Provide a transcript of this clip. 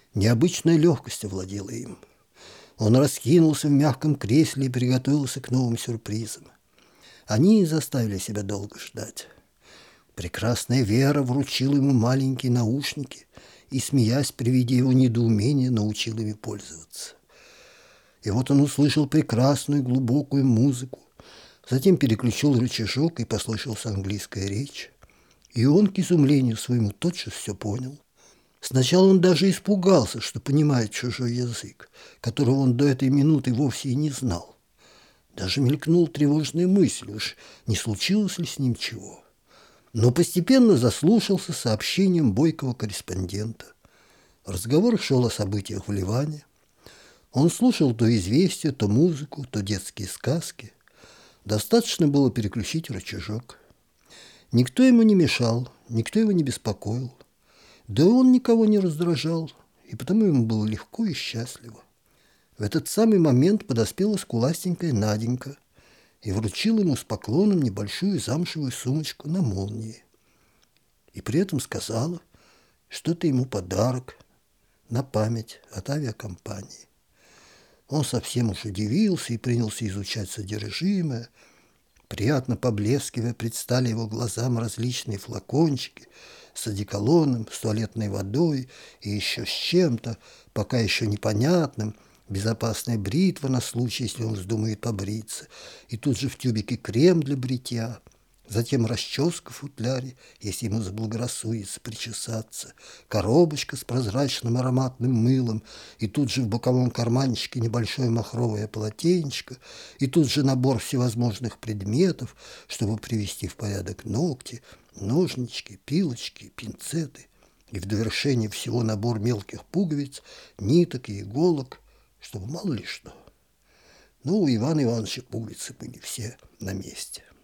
Необычная легкость овладела им. Он раскинулся в мягком кресле и приготовился к новым сюрпризам. Они заставили себя долго ждать. Прекрасная Вера вручила ему маленькие наушники и, смеясь при виде его недоумения, научила ими пользоваться. И вот он услышал прекрасную глубокую музыку, затем переключил рычажок, и послышалась английская речь. И он, к изумлению своему, тотчас все понял. Сначала он даже испугался, что понимает чужой язык, которого он до этой минуты вовсе и не знал. Даже мелькнула тревожная мысль, уж не случилось ли с ним чего. Но постепенно заслушался сообщением бойкого корреспондента. Разговор шел о событиях в Ливане. Он слушал то известия, то музыку, то детские сказки. Достаточно было переключить рычажок. Никто ему не мешал, никто его не беспокоил. Да он никого не раздражал, и потому ему было легко и счастливо. В этот самый момент подоспела скуластенькая Наденька и вручила ему с поклоном небольшую замшевую сумочку на молнии. И при этом сказала, что это ему подарок на память от авиакомпании. Он совсем уж удивился и принялся изучать содержимое. Приятно поблескивая, предстали его глазам различные флакончики с одеколоном, с туалетной водой и еще с чем-то, пока еще непонятным, безопасная бритва на случай, если он вздумает побриться, и тут же в тюбике крем для бритья, затем расческа в футляре, если ему заблагорассудится причесаться, коробочка с прозрачным ароматным мылом, и тут же в боковом карманчике небольшое махровое полотенечко, и тут же набор всевозможных предметов, чтобы привести в порядок ногти, ножнички, пилочки, пинцеты, и в довершение всего набор мелких пуговиц, ниток и иголок, чтобы мало ли что. Ну, у Ивана Ивановича пуговицы были все на месте.